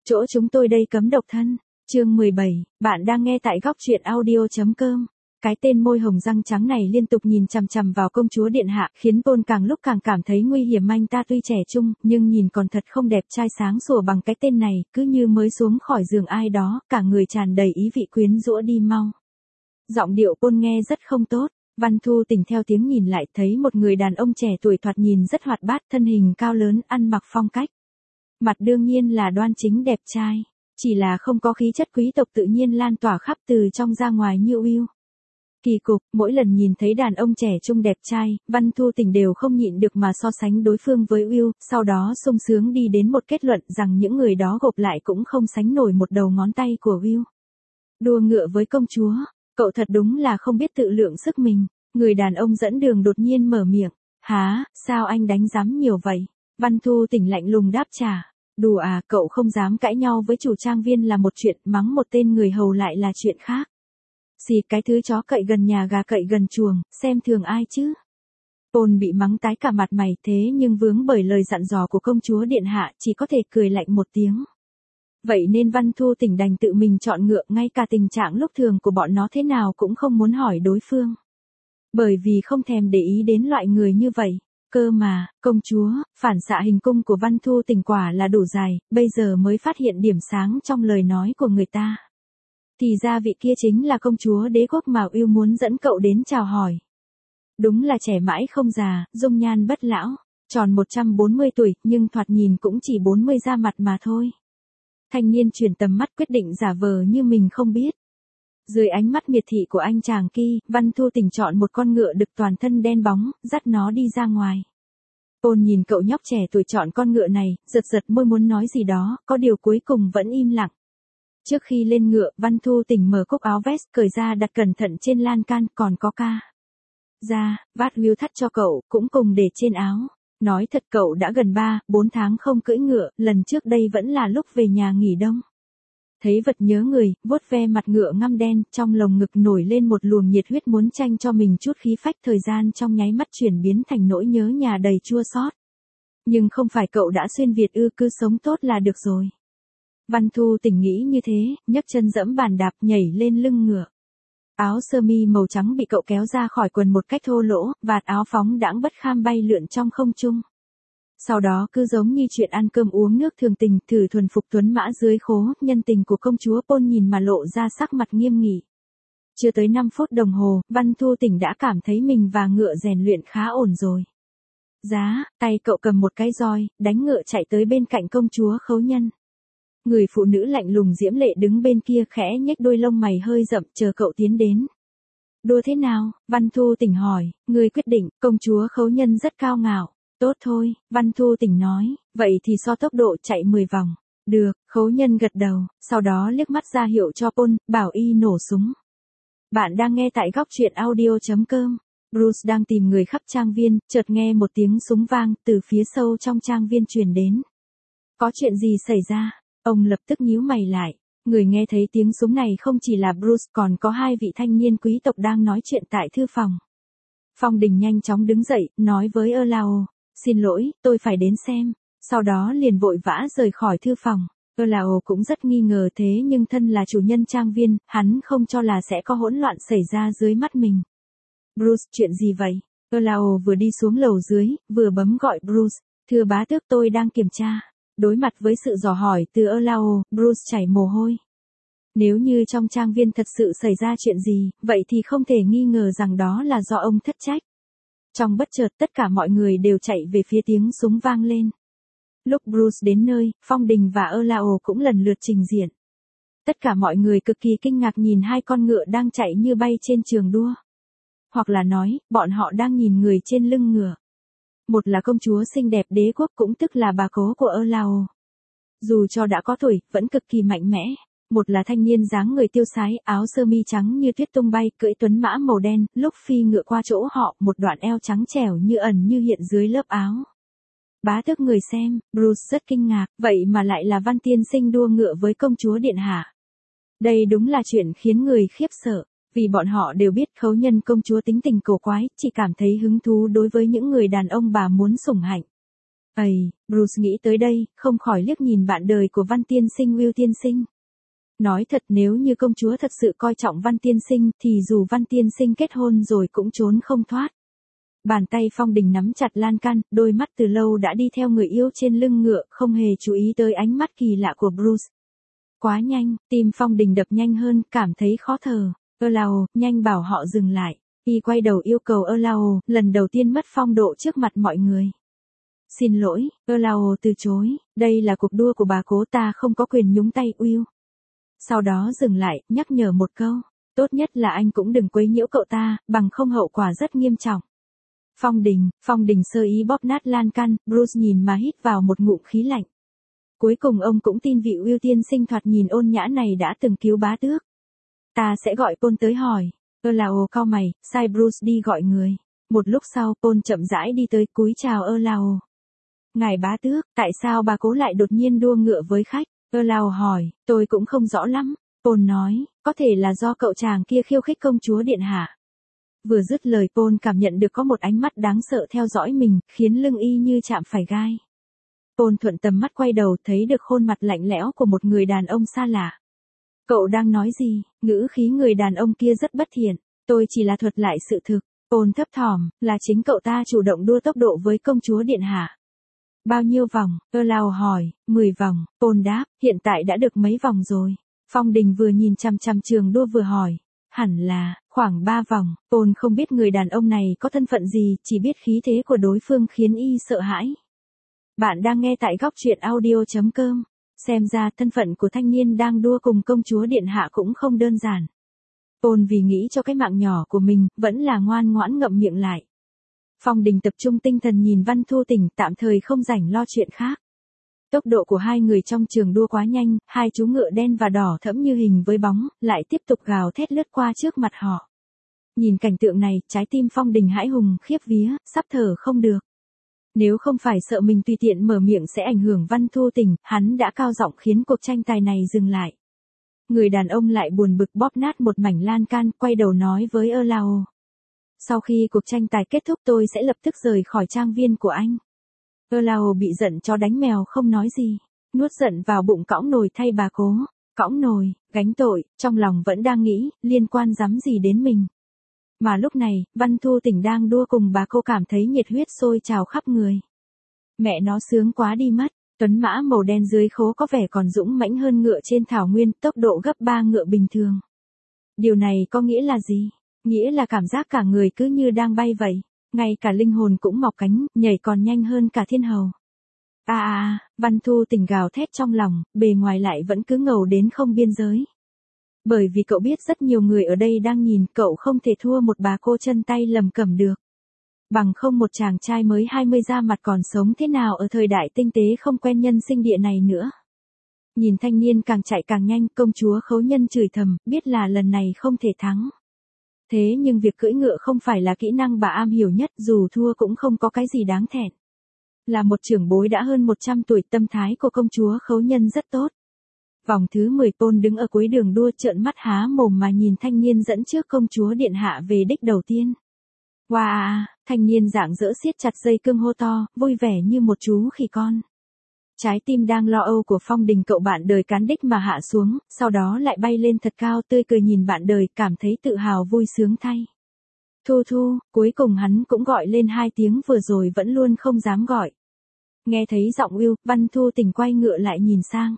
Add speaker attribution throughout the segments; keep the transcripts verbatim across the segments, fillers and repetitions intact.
Speaker 1: Chỗ chúng tôi đây cấm độc thân. Chương mười bảy, bạn đang nghe tại góc truyện audio.com. Cái tên môi hồng răng trắng này liên tục nhìn chằm chằm vào công chúa điện hạ, khiến Paul càng lúc càng cảm thấy nguy hiểm. Anh ta tuy trẻ trung, nhưng nhìn còn thật không đẹp trai sáng sủa bằng cái tên này, cứ như mới xuống khỏi giường ai đó, cả người tràn đầy ý vị quyến rũ. Đi mau. Giọng điệu Paul nghe rất không tốt. Văn Thu Tình theo tiếng nhìn lại, thấy một người đàn ông trẻ tuổi thoạt nhìn rất hoạt bát, thân hình cao lớn, ăn mặc phong cách. Mặt đương nhiên là đoan chính đẹp trai, chỉ là không có khí chất quý tộc tự nhiên lan tỏa khắp từ trong ra ngoài như Will. Kỳ cục, mỗi lần nhìn thấy đàn ông trẻ trung đẹp trai, Văn Thu Tình đều không nhịn được mà so sánh đối phương với Will, sau đó sung sướng đi đến một kết luận rằng những người đó gộp lại cũng không sánh nổi một đầu ngón tay của Will. Đua ngựa với công chúa, cậu thật đúng là không biết tự lượng sức mình. Người đàn ông dẫn đường đột nhiên mở miệng. Hả, sao anh đánh giám nhiều vậy? Văn Thu Tình lạnh lùng đáp trả. Đùa à, cậu không dám cãi nhau với chủ trang viên là một chuyện, mắng một tên người hầu lại là chuyện khác. Xì, cái thứ chó cậy gần nhà gà cậy gần chuồng, xem thường ai chứ? Paul bị mắng tái cả mặt mày, thế nhưng vướng bởi lời dặn dò của công chúa điện hạ, chỉ có thể cười lạnh một tiếng. Vậy nên Văn Thu Tình đành tự mình chọn ngựa, ngay cả tình trạng lúc thường của bọn nó thế nào cũng không muốn hỏi đối phương. Bởi vì không thèm để ý đến loại người như vậy. Cơ mà, công chúa, phản xạ hình cung của Văn Thu Tình quả là đủ dài, bây giờ mới phát hiện điểm sáng trong lời nói của người ta. Thì ra vị kia chính là công chúa đế quốc mà Will muốn dẫn cậu đến chào hỏi. Đúng là trẻ mãi không già, dung nhan bất lão, tròn một trăm bốn mươi tuổi, nhưng thoạt nhìn cũng chỉ bốn mươi ra mặt mà thôi. Thanh niên chuyển tầm mắt quyết định giả vờ như mình không biết. Dưới ánh mắt miệt thị của anh chàng kia, Văn Thu Tình chọn một con ngựa đực toàn thân đen bóng, dắt nó đi ra ngoài. Paul nhìn cậu nhóc trẻ tuổi chọn con ngựa này, giật giật môi muốn nói gì đó, có điều cuối cùng vẫn im lặng. Trước khi lên ngựa, Văn Thu Tình mở cúc áo vest cởi ra đặt cẩn thận trên lan can, còn có ca ra, vát Will thắt cho cậu, cũng cùng để trên áo. Nói thật cậu đã gần ba, bốn tháng không cưỡi ngựa, lần trước đây vẫn là lúc về nhà nghỉ đông. Thấy vật nhớ người, vuốt ve mặt ngựa ngăm đen, trong lồng ngực nổi lên một luồng nhiệt huyết muốn tranh cho mình chút khí phách, thời gian trong nháy mắt chuyển biến thành nỗi nhớ nhà đầy chua xót. Nhưng không phải cậu đã xuyên Việt ư, cứ sống tốt là được rồi. Văn Thu Tình nghĩ như thế, nhấc chân dẫm bàn đạp nhảy lên lưng ngựa. Áo sơ mi màu trắng bị cậu kéo ra khỏi quần một cách thô lỗ, vạt áo phóng đãng bất kham bay lượn trong không trung. Sau đó cứ giống như chuyện ăn cơm uống nước thường tình, thử thuần phục tuấn mã dưới khố, nhân tình của công chúa Paul nhìn mà lộ ra sắc mặt nghiêm nghị. Chưa tới năm phút đồng hồ, Văn Thu Tình đã cảm thấy mình và ngựa rèn luyện khá ổn rồi. Giá, tay cậu cầm một cái roi, đánh ngựa chạy tới bên cạnh công chúa Khấu Nhân. Người phụ nữ lạnh lùng diễm lệ đứng bên kia khẽ nhếch đôi lông mày hơi rậm chờ cậu tiến đến. Đua thế nào? Văn Thu Tình hỏi, người quyết định, công chúa Khấu Nhân rất cao ngạo. Tốt thôi, Văn Thu Tình nói, vậy thì so tốc độ chạy mười vòng. Được, Khấu Nhân gật đầu, sau đó liếc mắt ra hiệu cho Paul, bảo y nổ súng. Bạn đang nghe tại góc truyện audio.com. Bruce đang tìm người khắp trang viên, chợt nghe một tiếng súng vang, từ phía sâu trong trang viên truyền đến. Có chuyện gì xảy ra? Ông lập tức nhíu mày lại. Người nghe thấy tiếng súng này không chỉ là Bruce, còn có hai vị thanh niên quý tộc đang nói chuyện tại thư phòng. Phong Đình nhanh chóng đứng dậy, nói với Erlao, xin lỗi, tôi phải đến xem. Sau đó liền vội vã rời khỏi thư phòng. Erlao cũng rất nghi ngờ, thế nhưng thân là chủ nhân trang viên, hắn không cho là sẽ có hỗn loạn xảy ra dưới mắt mình. Bruce, chuyện gì vậy? Erlao vừa đi xuống lầu dưới, vừa bấm gọi Bruce. Thưa bá tước, tôi đang kiểm tra. Đối mặt với sự dò hỏi từ Erlao, Bruce chảy mồ hôi. Nếu như trong trang viên thật sự xảy ra chuyện gì, vậy thì không thể nghi ngờ rằng đó là do ông thất trách. Trong bất chợt tất cả mọi người đều chạy về phía tiếng súng vang lên. Lúc Bruce đến nơi, Phong Đình và Erlao cũng lần lượt trình diện. Tất cả mọi người cực kỳ kinh ngạc nhìn hai con ngựa đang chạy như bay trên trường đua. Hoặc là nói, bọn họ đang nhìn người trên lưng ngựa. Một là công chúa xinh đẹp đế quốc, cũng tức là bà cố của Erlao. Dù cho đã có tuổi, vẫn cực kỳ mạnh mẽ. Một là thanh niên dáng người tiêu sái, áo sơ mi trắng như tuyết tung bay, cưỡi tuấn mã màu đen, lúc phi ngựa qua chỗ họ, một đoạn eo trắng trẻo như ẩn như hiện dưới lớp áo. Bá tước người xem, Bruce rất kinh ngạc, vậy mà lại là Văn tiên sinh đua ngựa với công chúa điện hạ. Đây đúng là chuyện khiến người khiếp sợ, vì bọn họ đều biết Khấu Nhân công chúa tính tình cổ quái, chỉ cảm thấy hứng thú đối với những người đàn ông bà muốn sủng hạnh. Ầy, Bruce nghĩ tới đây, không khỏi liếc nhìn bạn đời của Văn tiên sinh Will tiên sinh. Nói thật, nếu như công chúa thật sự coi trọng Văn tiên sinh thì dù Văn tiên sinh kết hôn rồi cũng trốn không thoát. Bàn tay Phong Đình nắm chặt lan can, đôi mắt từ lâu đã đi theo người yêu trên lưng ngựa, không hề chú ý tới ánh mắt kỳ lạ của Bruce. Quá nhanh, tim Phong Đình đập nhanh hơn, cảm thấy khó thở. Erlao, nhanh bảo họ dừng lại. Y quay đầu yêu cầu Erlao, lần đầu tiên mất phong độ trước mặt mọi người. Xin lỗi, Erlao từ chối, đây là cuộc đua của bà cố, ta không có quyền nhúng tay Will. Sau đó dừng lại, nhắc nhở một câu, tốt nhất là anh cũng đừng quấy nhiễu cậu ta, bằng không hậu quả rất nghiêm trọng. Phong Đình, Phong Đình sơ ý bóp nát lan can, Bruce nhìn mà hít vào một ngụm khí lạnh. Cuối cùng ông cũng tin vị Will tiên sinh thoạt nhìn ôn nhã này đã từng cứu bá tước. Ta sẽ gọi Paul tới hỏi. Erlao cau mày, sai Bruce đi gọi người. Một lúc sau, Paul chậm rãi đi tới, cúi chào Erlao. Ngài bá tước, tại sao bà cố lại đột nhiên đua ngựa với khách? Erlao hỏi, tôi cũng không rõ lắm. Paul nói, có thể là do cậu chàng kia khiêu khích công chúa điện hạ. Vừa dứt lời, Paul cảm nhận được có một ánh mắt đáng sợ theo dõi mình, khiến lưng y như chạm phải gai. Paul thuận tầm mắt quay đầu, thấy được khuôn mặt lạnh lẽo của một người đàn ông xa lạ. Cậu đang nói gì? Ngữ khí người đàn ông kia rất bất thiện. Tôi chỉ là thuật lại sự thực. Paul thấp thỏm, là chính cậu ta chủ động đua tốc độ với công chúa điện hạ. Bao nhiêu vòng? Erlao hỏi. mười vòng. Paul đáp, hiện tại đã được mấy vòng rồi. Phong Đình vừa nhìn chằm chằm trường đua vừa hỏi. Hẳn là, khoảng ba vòng. Paul không biết người đàn ông này có thân phận gì, chỉ biết khí thế của đối phương khiến y sợ hãi. Bạn đang nghe tại góc truyện audio chấm com. Xem ra thân phận của thanh niên đang đua cùng công chúa điện hạ cũng không đơn giản. Paul vì nghĩ cho cái mạng nhỏ của mình, vẫn là ngoan ngoãn ngậm miệng lại. Phong Đình tập trung tinh thần nhìn Văn Thu Tỉnh, tạm thời không rảnh lo chuyện khác. Tốc độ của hai người trong trường đua quá nhanh, hai chú ngựa đen và đỏ thẫm như hình với bóng, lại tiếp tục gào thét lướt qua trước mặt họ. Nhìn cảnh tượng này, trái tim Phong Đình hãi hùng, khiếp vía, sắp thở không được. Nếu không phải sợ mình tùy tiện mở miệng sẽ ảnh hưởng Văn Thu Tỉnh, hắn đã cao giọng khiến cuộc tranh tài này dừng lại. Người đàn ông lại buồn bực bóp nát một mảnh lan can, quay đầu nói với Erlao. Sau khi cuộc tranh tài kết thúc tôi sẽ lập tức rời khỏi trang viên của anh. Erlao bị giận chó đánh mèo không nói gì, nuốt giận vào bụng cõng nồi thay bà cố. Cõng nồi, gánh tội, trong lòng vẫn đang nghĩ, liên quan rắm gì đến mình. Mà lúc này, Văn Thu Tỉnh đang đua cùng bà cô cảm thấy nhiệt huyết sôi trào khắp người. Mẹ nó sướng quá đi mất, tuấn mã màu đen dưới khố có vẻ còn dũng mãnh hơn ngựa trên thảo nguyên, tốc độ gấp ba ngựa bình thường. Điều này có nghĩa là gì? Nghĩa là cảm giác cả người cứ như đang bay vậy, ngay cả linh hồn cũng mọc cánh, nhảy còn nhanh hơn cả thiên hầu. À à, Văn Thu Tỉnh gào thét trong lòng, bề ngoài lại vẫn cứ ngầu đến không biên giới. Bởi vì cậu biết rất nhiều người ở đây đang nhìn, cậu không thể thua một bà cô chân tay lầm cầm được. Bằng không một chàng trai mới hai mươi ra mặt còn sống thế nào ở thời đại tinh tế không quen nhân sinh địa này nữa. Nhìn thanh niên càng chạy càng nhanh, công chúa Khấu Nhân chửi thầm, biết là lần này không thể thắng. Thế nhưng việc cưỡi ngựa không phải là kỹ năng bà am hiểu nhất, dù thua cũng không có cái gì đáng thẹn. Là một trưởng bối đã hơn một trăm tuổi, tâm thái của công chúa Khấu Nhân rất tốt. Vòng thứ mười, Paul đứng ở cuối đường đua trợn mắt há mồm mà nhìn thanh niên dẫn trước công chúa điện hạ về đích đầu tiên. Wow, thanh niên rạng rỡ siết chặt dây cương hô to, vui vẻ như một chú khỉ con. Trái tim đang lo âu của Phong Đình cậu bạn đời cán đích mà hạ xuống, sau đó lại bay lên thật cao, tươi cười nhìn bạn đời, cảm thấy tự hào vui sướng thay. Thu Thu, cuối cùng hắn cũng gọi lên hai tiếng vừa rồi vẫn luôn không dám gọi. Nghe thấy giọng Will, Văn Thu Tỉnh quay ngựa lại nhìn sang.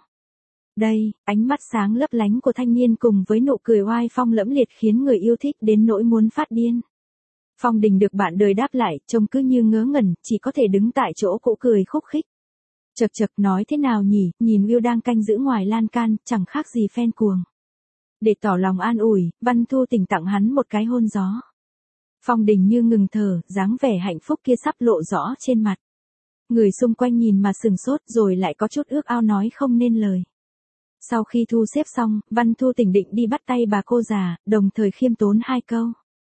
Speaker 1: Đây, ánh mắt sáng lấp lánh của thanh niên cùng với nụ cười oai phong lẫm liệt khiến người yêu thích đến nỗi muốn phát điên. Phong Đình được bạn đời đáp lại, trông cứ như ngớ ngẩn, chỉ có thể đứng tại chỗ cũ cười khúc khích. Chật chật, nói thế nào nhỉ, nhìn Will đang canh giữ ngoài lan can, chẳng khác gì phen cuồng. Để tỏ lòng an ủi, Văn Thu Tỉnh tặng hắn một cái hôn gió. Phong Đình như ngừng thở, dáng vẻ hạnh phúc kia sắp lộ rõ trên mặt. Người xung quanh nhìn mà sừng sốt rồi lại có chút ước ao nói không nên lời. Sau khi thu xếp xong, Văn Thu Tỉnh định đi bắt tay bà cô già, đồng thời khiêm tốn hai câu.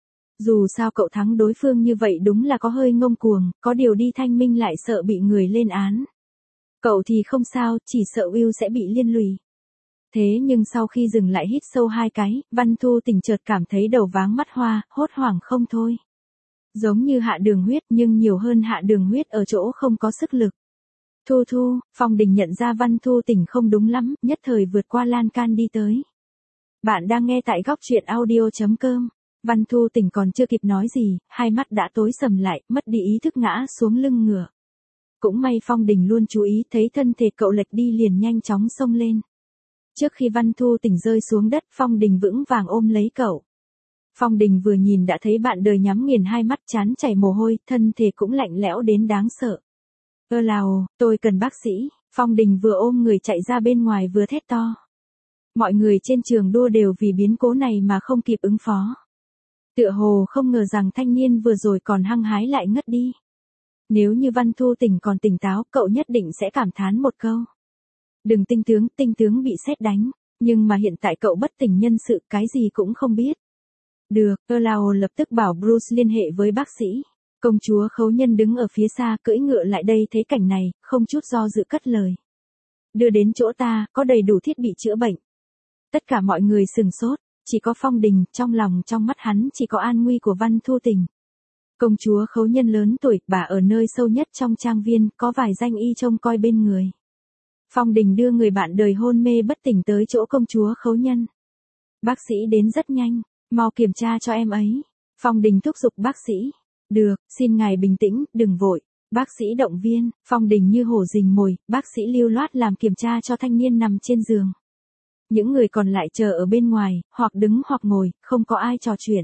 Speaker 1: Dù sao cậu thắng đối phương như vậy đúng là có hơi ngông cuồng, có điều đi thanh minh lại sợ bị người lên án. Cậu thì không sao, chỉ sợ Will sẽ bị liên lụy. Thế nhưng sau khi dừng lại hít sâu hai cái, Văn Thu Tỉnh chợt cảm thấy đầu váng mắt hoa, hốt hoảng không thôi. Giống như hạ đường huyết nhưng nhiều hơn hạ đường huyết ở chỗ không có sức lực. Thu Thu, Phong Đình nhận ra Văn Thu Tình không đúng lắm, nhất thời vượt qua lan can đi tới. Bạn đang nghe tại góc truyện audio.com. Văn Thu Tình còn chưa kịp nói gì, hai mắt đã tối sầm lại, mất đi ý thức ngã xuống lưng ngựa. Cũng may Phong Đình luôn chú ý, thấy thân thể cậu lệch đi liền nhanh chóng xông lên. Trước khi Văn Thu Tình rơi xuống đất, Phong Đình vững vàng ôm lấy cậu. Phong Đình vừa nhìn đã thấy bạn đời nhắm nghiền hai mắt, chán chảy mồ hôi, thân thể cũng lạnh lẽo đến đáng sợ. Ơ lào, tôi cần bác sĩ. Phong Đình vừa ôm người chạy ra bên ngoài vừa thét to. Mọi người trên trường đua đều vì biến cố này mà không kịp ứng phó. Tựa hồ không ngờ rằng thanh niên vừa rồi còn hăng hái lại ngất đi. Nếu như Văn Thu Tình còn tỉnh táo, cậu nhất định sẽ cảm thán một câu. Đừng tinh tướng, tinh tướng bị sét đánh. Nhưng mà hiện tại cậu bất tỉnh nhân sự, cái gì cũng không biết. Được, Erlao lập tức bảo Bruce liên hệ với bác sĩ. Công chúa Khấu Nhân đứng ở phía xa cưỡi ngựa lại đây thấy cảnh này, không chút do dự cất lời. Đưa đến chỗ ta, có đầy đủ thiết bị chữa bệnh. Tất cả mọi người sừng sốt, chỉ có Phong Đình, trong lòng trong mắt hắn chỉ có an nguy của Văn Thu Tình. Công chúa Khấu Nhân lớn tuổi, bà ở nơi sâu nhất trong trang viên, có vài danh y trông coi bên người. Phong Đình đưa người bạn đời hôn mê bất tỉnh tới chỗ công chúa Khấu Nhân. Bác sĩ đến rất nhanh, mau kiểm tra cho em ấy. Phong Đình thúc giục bác sĩ. Được, xin ngài bình tĩnh, đừng vội. Bác sĩ động viên, Phong Đình như hổ rình mồi, bác sĩ lưu loát làm kiểm tra cho thanh niên nằm trên giường. Những người còn lại chờ ở bên ngoài, hoặc đứng hoặc ngồi, không có ai trò chuyện.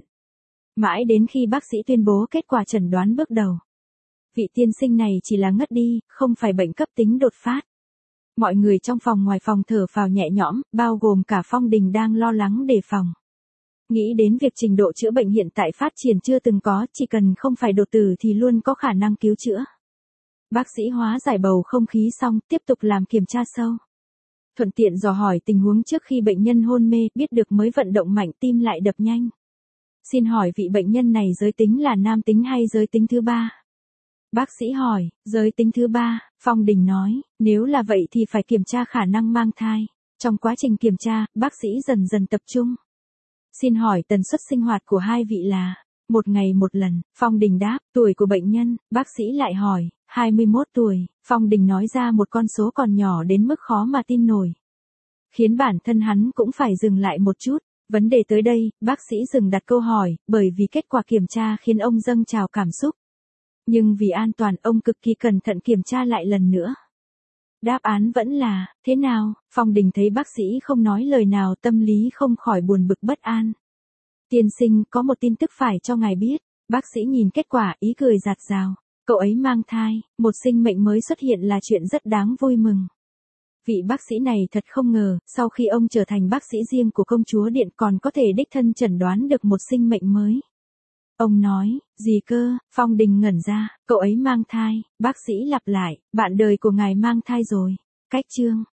Speaker 1: Mãi đến khi bác sĩ tuyên bố kết quả chẩn đoán bước đầu. Vị tiên sinh này chỉ là ngất đi, không phải bệnh cấp tính đột phát. Mọi người trong phòng ngoài phòng thở phào nhẹ nhõm, bao gồm cả Phong Đình đang lo lắng đề phòng. Nghĩ đến việc trình độ chữa bệnh hiện tại phát triển chưa từng có, chỉ cần không phải đột tử thì luôn có khả năng cứu chữa. Bác sĩ hóa giải bầu không khí xong, tiếp tục làm kiểm tra sâu. Thuận tiện dò hỏi tình huống trước khi bệnh nhân hôn mê, biết được mới vận động mạnh tim lại đập nhanh. Xin hỏi vị bệnh nhân này giới tính là nam tính hay giới tính thứ ba? Bác sĩ hỏi, giới tính thứ ba, Phong Đình nói, nếu là vậy thì phải kiểm tra khả năng mang thai. Trong quá trình kiểm tra, bác sĩ dần dần tập trung. Xin hỏi tần suất sinh hoạt của hai vị là, một ngày một lần. Phong Đình đáp, tuổi của bệnh nhân, bác sĩ lại hỏi, hai mươi mốt tuổi. Phong Đình nói ra một con số còn nhỏ đến mức khó mà tin nổi. Khiến bản thân hắn cũng phải dừng lại một chút. Vấn đề tới đây, bác sĩ dừng đặt câu hỏi, bởi vì kết quả kiểm tra khiến ông dâng trào cảm xúc. Nhưng vì an toàn, ông cực kỳ cẩn thận kiểm tra lại lần nữa. Đáp án vẫn là, thế nào? Phong Đình thấy bác sĩ không nói lời nào, tâm lý không khỏi buồn bực bất an. Tiên sinh, có một tin tức phải cho ngài biết. Bác sĩ nhìn kết quả, ý cười rạt rào. Cậu ấy mang thai, một sinh mệnh mới xuất hiện là chuyện rất đáng vui mừng. Vị bác sĩ này thật không ngờ, sau khi ông trở thành bác sĩ riêng của công chúa điện còn có thể đích thân chẩn đoán được một sinh mệnh mới. Ông nói, gì cơ? Phong Đình ngẩn ra, cậu ấy mang thai. Bác sĩ lặp lại, bạn đời của ngài mang thai rồi. Cách chương.